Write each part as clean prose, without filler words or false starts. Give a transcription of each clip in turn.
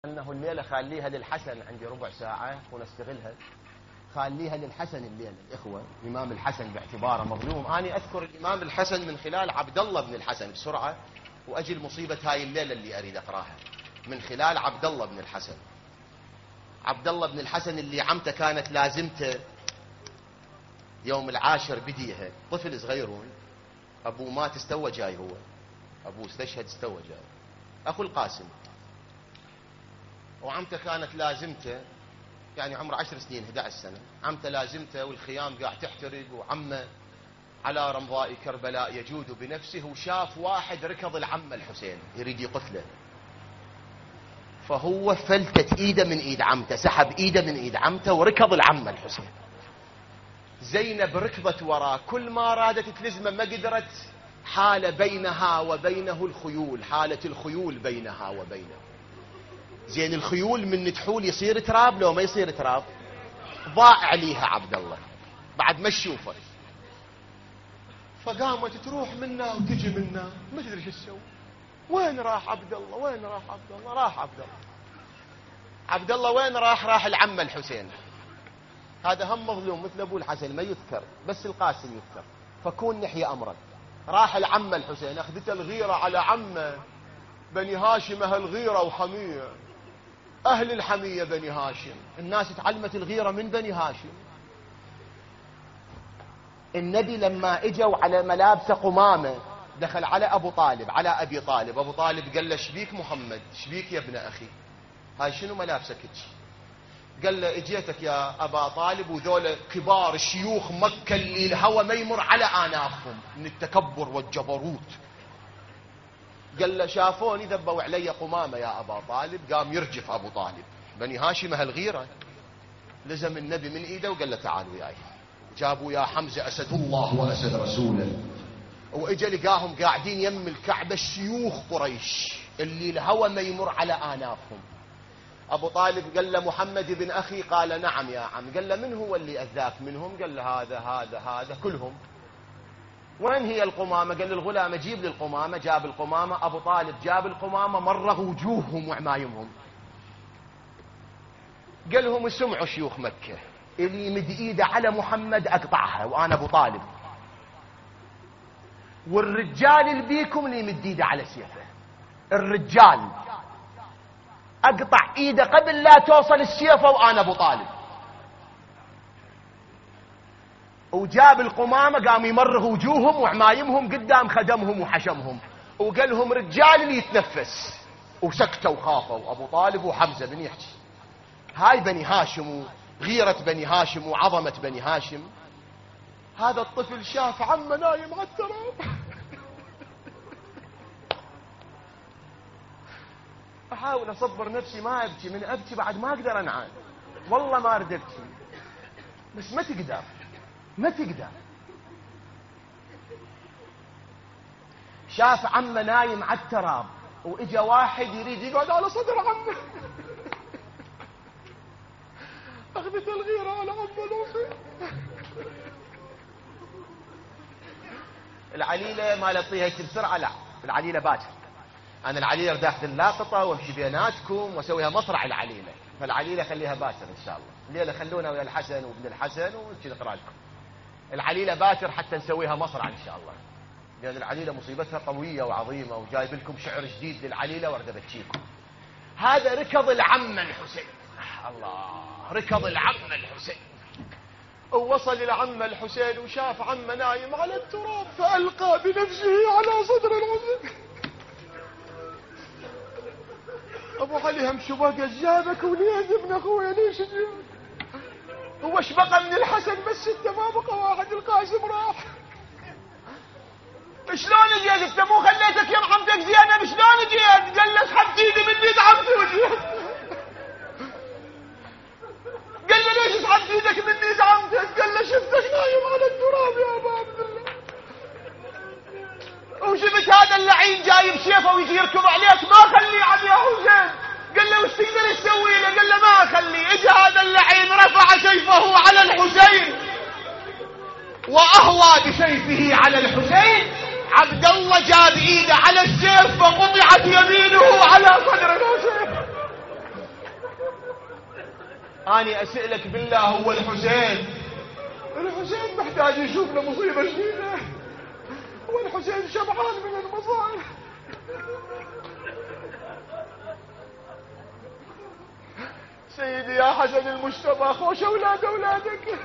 أنه الليلة خليها للحسن، عندي ربع ساعة ونستغلها، خليها للحسن الليلة. إخوة، الإمام الحسن باعتباره مظلوم، أنا أذكر الإمام الحسن من خلال عبد الله بن الحسن بسرعة، وأجي المصيبة هاي الليلة اللي أريد أقراها من خلال عبد الله بن الحسن. عبد الله بن الحسن اللي عمته كانت لازمته يوم العاشر بديها، طفل صغيرون، أبوه مات استوى جاي، هو أبوه استشهد استوى جاي، أخو القاسم، وعمته كانت لازمته يعني عمره 10 سنين 11 سنة، عمته لازمته والخيام قاعد تحترق، وعمه على رمضاء كربلاء يجود بنفسه، وشاف واحد ركض العم الحسين يريد يقتله، فهو فلتت ايده من ايد عمته، سحب ايده من ايد عمته وركض العم الحسين. زينب ركضت وراه، كل ما رادت تلزمه ما قدرت، حال بينها وبينه الخيول، حالة الخيول بينها وبينه. زين الخيول من تحول يصير تراب لو ما يصير تراب، ضاع عليها عبد الله بعد ما تشوفه، فقامت تروح منا وتجي منا، ما تدري شو تسوي. وين راح عبد الله؟ وين راح عبد الله؟ راح عبد الله. عبد الله وين راح؟ راح العم الحسين. هذا هم مظلوم مثل ابو الحسن ما يذكر، بس القاسم يذكر، فكون نحيا امرك. راح العم الحسين، اخذته الغيره على عمه بني هاشم، اهل غيره وحميه، اهل الحميه بني هاشم، الناس تعلمت الغيره من بني هاشم. النبي لما اجوا على ملابس قمامه دخل على ابو طالب، على ابي طالب، ابو طالب قال له شبيك محمد؟ شبيك يا ابن اخي؟ هاي شنو ملابسك هيك؟ قال له اجيتك يا ابا طالب وذول كبار شيوخ مكه اللي الهوى ما يمر على انافهم من التكبر والجبروت. قال له شافوني ذبوا علي قمامه يا ابا طالب. قام يرجف ابو طالب، بني هاشم هالغيره، لزم النبي من ايده وقال له تعال وياي. جابوا يا حمزه اسد الله واسد رسوله، واجا لقاهم قاعدين يم الكعبه شيوخ قريش اللي الهوى ما يمر على انافهم. ابو طالب قال له محمد بن اخي؟ قال نعم يا عم. قال له من هو اللي اذاك منهم؟ قال له هذا كلهم. وين هي القمامه؟ قال للغلام جيب لي القمامه. جاب القمامه، ابو طالب جاب القمامه، مرغ وجوههم وعمايمهم. قال لهم سمعوا شيوخ مكه، اللي يمد ايده على محمد اقطعها وانا ابو طالب، والرجال اللي بيكم اللي يمد ايده على سيفه، الرجال اقطع ايده قبل لا توصل السيفه وانا ابو طالب. وجاب القمامه قام يمرغ وجوههم وعمايمهم قدام خدمهم وحشمهم، وقال لهم رجال اللي يتنفس، وسكتوا وخافوا ابو طالب وحمزه بن يحكي. هاي بني هاشم وغيره بني هاشم وعظمه بني هاشم. هذا الطفل شاف عمه نايم على التراب. احاول اصبر نفسي ما ابكي، من ابكي بعد ما اقدر انعاد، والله ما اريد ابكي، بس ما تقدر. شاف عمه نايم على التراب، واجا واحد يريد يقعد على صدر عمه. اخذت الغيره على عمه الوصي. العليله ما لطيها بسرعه، لا العليله باكر. انا العليله داخل اللاقطه وامشي بيناتكم واسويها مصرع العليله، فالعليله خليها باكر ان شاء الله. الليله خلونا ويا الحسن وابن الحسن ونجي نقرا لكم العليله باكر حتى نسويها مصرع ان شاء الله، لان العليله مصيبتها قويه وعظيمه، وجايب لكم شعر جديد للعليله وارد ابكيكم. هذا ركض العم الحسين، الله، ركض العم الحسين ووصل العم الحسين وشاف عمه نايم على التراب، فالقى بنفسه على صدر الحسين. ابو علي هم شو بقى جابك وليد ابن اخويا؟ ليش جابك؟ هو ايش بقى من الحسن؟ بس انت ما بقى واحد، القاسم راح. شلون جيت انت؟ مو خليتك يا عمتك زينب؟ شلون جيت؟ قال له اسحبت ايدي من ايد عمتي وجيت. قال له ليش اسحبت ايدك من ايد عمتك؟ قال له شفتك نايم على التراب يا ابا عبد الله، وشفت هذا اللعين جايب سيفه ويجي يركض عليك، ما خليه عم يا حسين. قال له وش تقدر تسوي له؟ قال له ما اخليه. اجى هذا اللعين رفع سيفه على الحسين واهوى بسيفه على الحسين. عبد الله جاب ايده على السيف فقطعت يمينه على صدر الحسين. اني اسألك بالله، هو الحسين محتاج يشوف له مصيبة جديدة؟ هو الحسين شبعان من المصائب. سيدي يا حسن المجتبى، خوش اولادك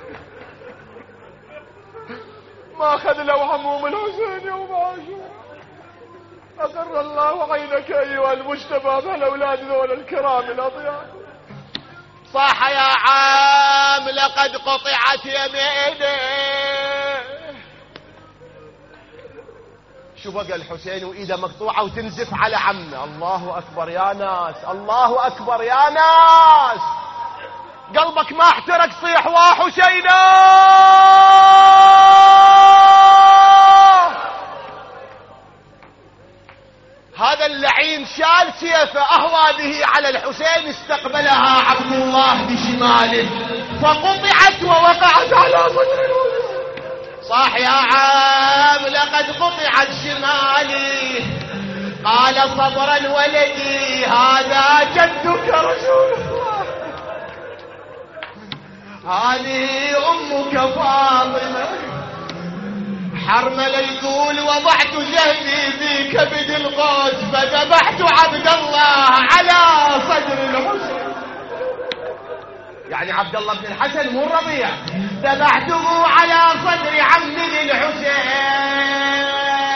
ما اخذ لو هموم الحسين يوم عاشوراء. اقر الله عينك ايها المجتبى بهالاولاد ذول الكرام الاطياب. صاح يا عام لقد قطعت يمينه. شو بقى الحسين وايده مقطوعه وتنزف على عمه. الله اكبر يا ناس، الله اكبر يا ناس. قلبك ما احترق، صيح وحسينا. هذا اللعين شال سيفه اهوى به على الحسين، استقبلها عبد الله بشماله فقطعت ووقعت على صدره. صاح يا عام لقد قطعت شمالي. قال صبرا ولدي، هذا جدك رسول الله، هذه امك فاطمه. حرمل يقول وضعت جهدي في كبد القوس فذبحت عبد الله على صدر الحسين. يعني عبد الله بن الحسن مو الربيع، ذبحته على صدر عمي الحسين.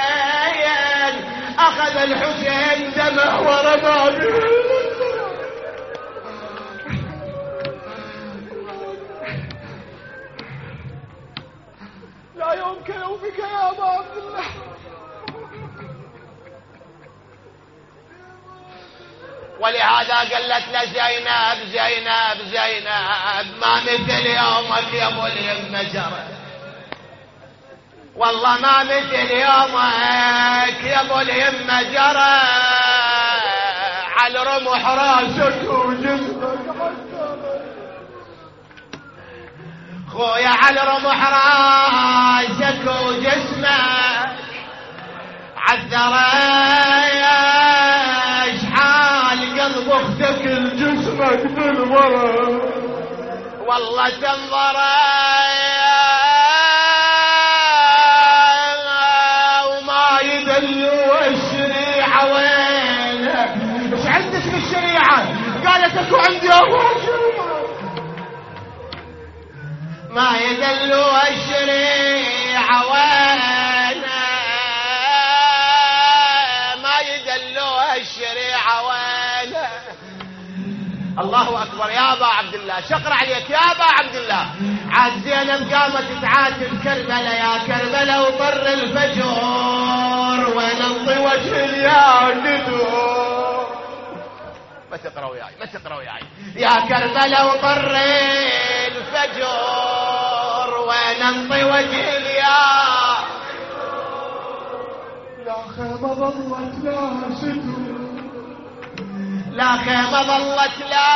اخذ الحسين دمه ورمى به. لا يمكن يومك يا ابا عبد الله. ولهذا قالت له زينب ما مثل يومك يا ابو اليمه جرى، والله ما مثل يومك يا ابو اليمه جرى. على رمح راسك وجسمك خويا، على رمح راسك وجسمك عالثرى. شحال قلب اختك الجسمك بالورى، والله تنظرى وما يدلوا الشريعة وينه. ايش عندك في الشريعة؟ قالت اكو عندي اول شريعة. ما يدلوا الشريعة وينه، ما يدلوا الشريعة وينه. الله اكبر يا ابا عبد الله، شقر عليك يا ابا عبد الله. عاد زينب قامت تعاتب كربلاء، يا كربلاء وطر الفجور وننطي وجه الياقدور. ما تقرأوا وياي يا كربلاء وطر الفجور وننطي وجه الياقدور. لا خيمة ظلت لا ستور، لا خيمة ظلت لا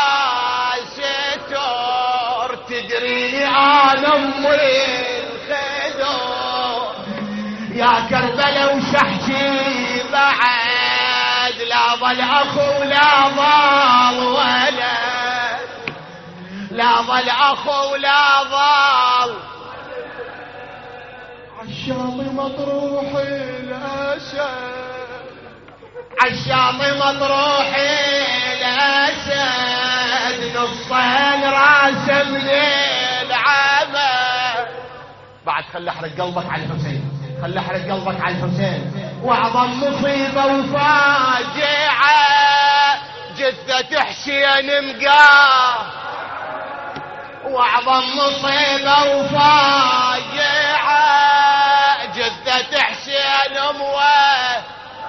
ستور. تدري انا امي الخدور. يا كربلاء وشحشي بعد، لا ظل اخو لا ظل ولد، لا ظل اخو لا ظل. عالشاطئ مطروح الاسد، عالشاطئ مطروح الاسد. نصين راسه من العمى. بعد خلي احرق قلبك على الحسين، خلي احرق قلبك على الحسين. واعظم مصيبه وفاجعه جثه حسين مقاه. واعظم مصيبه وفاجعه جثه حسين امواه.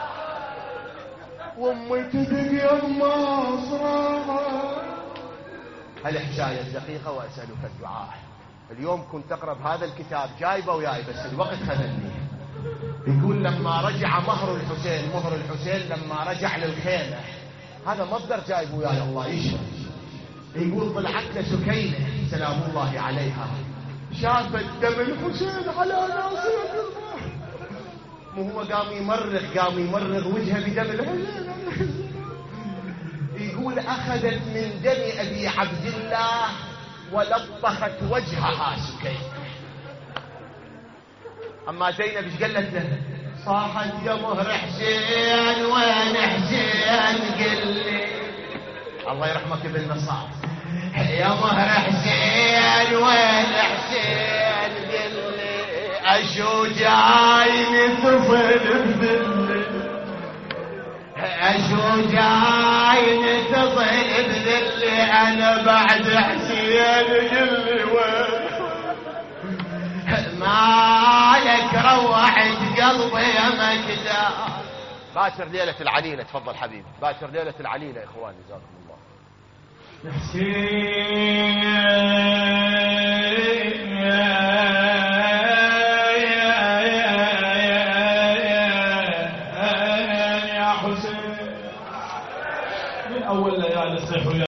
وامي تدق يما صراحه. هالحكايه الدقيقه واسالك الدعاء. اليوم كنت اقرا بهذا الكتاب جايبه وياي بس الوقت خذلني. يقول لما رجع مهر الحسين لما رجع للخيمه، هذا مصدر جايبه وياي الله يشفى. يقول طلعت له سكينه سلام الله عليها، شافت دم الحسين على ناصية الله. مو هو قام يمرغ وجهه بدم الحسين. يقول اخذت من دم ابي عبد الله ولطخت وجهها سكينة. أما زينب ايش قالت له؟ صاحت يا مهر حسين وين حسين قل لي. الله يرحمك بالنصارى. يا مهر حسين وين حسين قل لي. اشو جاي طفل بذلي. اشو جاي طفل بذلي. انا بعد حسين قل لي وين مالك روحت قلبي يا مكدا. باكر ليلة العليلة. تفضل حبيبي. باكر ليلة العليلة يا اخواني جزاكم الله. حسين